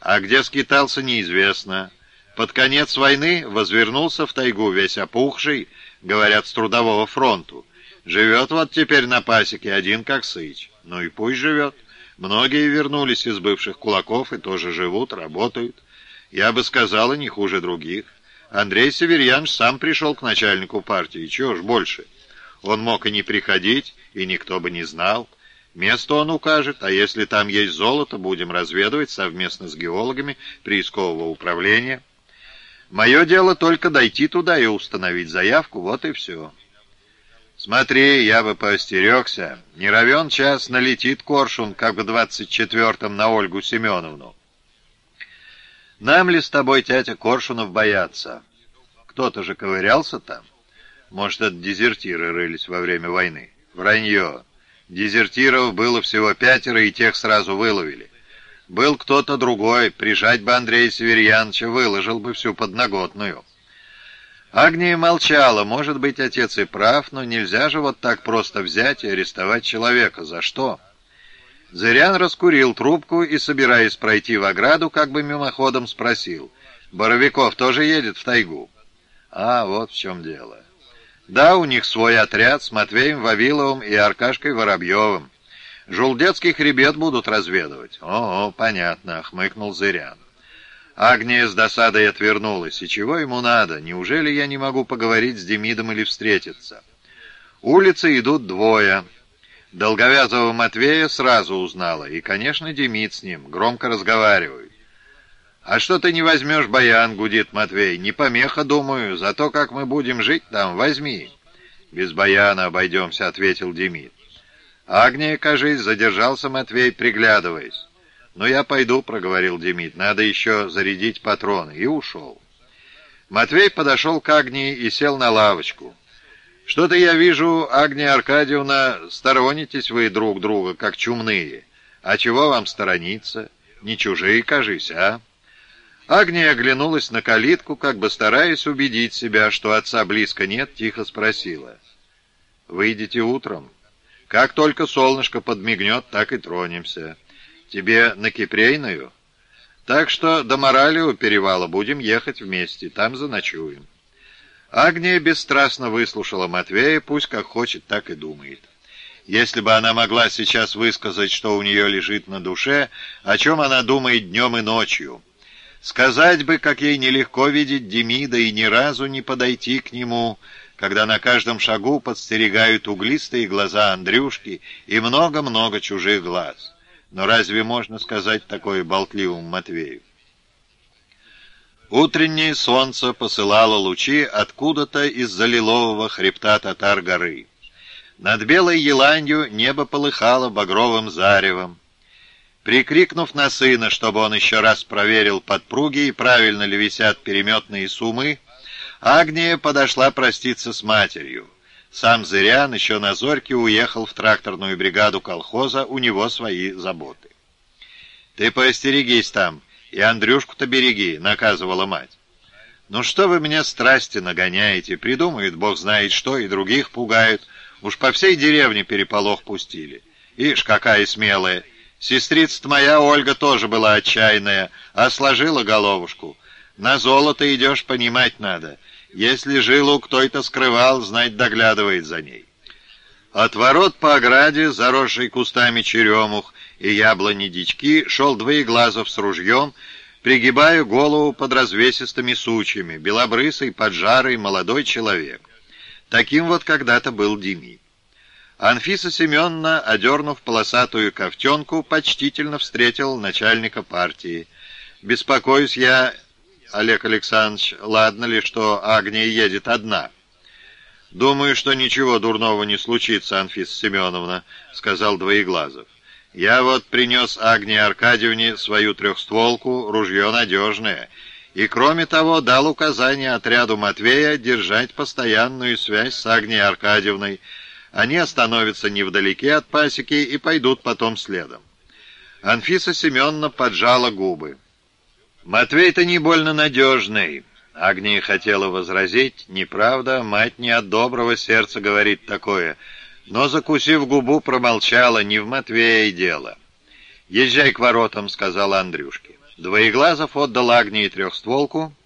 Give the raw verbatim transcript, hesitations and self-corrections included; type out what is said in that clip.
А где скитался, неизвестно. Под конец войны возвернулся в тайгу весь опухший, говорят, с трудового фронту. Живет вот теперь на пасеке один как сыч. Ну и пусть живет. Многие вернулись из бывших кулаков и тоже живут, работают. Я бы сказала, не хуже других. Андрей Северьянович сам пришел к начальнику партии, чего ж больше. Он мог и не приходить, и никто бы не знал. Место он укажет, а если там есть золото, будем разведывать совместно с геологами приискового управления. Мое дело только дойти туда и установить заявку, вот и все. Смотри, я бы поостерегся. Не равен час налетит коршун, как в двадцать четвертом на Ольгу Семеновну. Нам ли с тобой, тятя, коршунов бояться? Кто-то же ковырялся там. Может, это дезертиры рылись во время войны? Вранье. Дезертиров было всего пятеро, и тех сразу выловили. Был кто-то другой, прижать бы Андрея Северьяновича, выложил бы всю подноготную. Агния молчала. Может быть, отец и прав, но нельзя же вот так просто взять и арестовать человека. За что? Зырян раскурил трубку и, собираясь пройти в ограду, как бы мимоходом спросил: «Боровиков тоже едет в тайгу?» А, вот в чем дело. Да, у них свой отряд с Матвеем Вавиловым и Аркашкой Воробьевым. Жулдетский хребет будут разведывать. О, понятно, хмыкнул Зырян. Агния с досадой отвернулась. И чего ему надо? Неужели я не могу поговорить с Демидом или встретиться? Улицы идут двое. Долговязого Матвея сразу узнала. И, конечно, Демид с ним. Громко разговаривают. «А что ты не возьмешь баян?» — гудит Матвей. «Не помеха, думаю. Зато как мы будем жить там, возьми». «Без баяна обойдемся», — ответил Демид. «Агния, кажись, задержался Матвей, приглядываясь». «Ну, я пойду», — проговорил Демид. «Надо еще зарядить патроны». И ушел. Матвей подошел к Агнии и сел на лавочку. «Что-то я вижу, Агния Аркадьевна, сторонитесь вы друг друга, как чумные. А чего вам сторониться? Не чужие, кажись, а?» Агния оглянулась на калитку, как бы стараясь убедить себя, что отца близко нет, тихо спросила: «Выйдете утром? Как только солнышко подмигнет, так и тронемся. Тебе на Кипрейную? Так что до Морали у перевала будем ехать вместе, там заночуем». Агния бесстрастно выслушала Матвея, пусть как хочет, так и думает. Если бы она могла сейчас высказать, что у нее лежит на душе, о чем она думает днем и ночью. Сказать бы, как ей нелегко видеть Демида и ни разу не подойти к нему, когда на каждом шагу подстерегают углистые глаза Андрюшки и много-много чужих глаз. Но разве можно сказать такое болтливому Матвею? Утреннее солнце посылало лучи откуда-то из-за лилового хребта Татар-горы. Над белой еланью небо полыхало багровым заревом. Прикрикнув на сына, чтобы он еще раз проверил подпруги и правильно ли висят переметные сумы, Агния подошла проститься с матерью. Сам Зырян еще на зорьке уехал в тракторную бригаду колхоза, у него свои заботы. «Ты поостерегись там, и Андрюшку-то береги», — наказывала мать. «Ну что вы меня страсти нагоняете? Придумают, бог знает что, и других пугают. Уж по всей деревне переполох пустили. Ишь, какая смелая! Сестрица-то моя Ольга тоже была отчаянная, а сложила головушку. На золото идешь, понимать надо. Если жилу кто-то скрывал, знать доглядывает за ней». От ворот по ограде, заросшей кустами черемух и яблони-дички, шел Двоеглазов с ружьем, пригибая голову под развесистыми сучьями, белобрысый, поджарый, молодой человек. Таким вот когда-то был Демид. Анфиса Семеновна, одернув полосатую ковтенку, почтительно встретил начальника партии. «Беспокоюсь я, Олег Александрович, ладно ли, что Агния едет одна?» «Думаю, что ничего дурного не случится, Анфиса Семеновна», — сказал Двоеглазов. «Я вот принес Агнии Аркадьевне свою трехстволку, ружье надежное, и, кроме того, дал указание отряду Матвея держать постоянную связь с Агнией Аркадьевной. Они остановятся невдалеке от пасеки и пойдут потом следом». Анфиса Семеновна поджала губы. «Матвей-то не больно надежный». Агния хотела возразить: «Неправда, мать не от доброго сердца говорит такое», но, закусив губу, промолчала: «Не в Матвее дело». «Езжай к воротам», — сказала Андрюшке. Двоеглазов отдал Агнии трехстволку,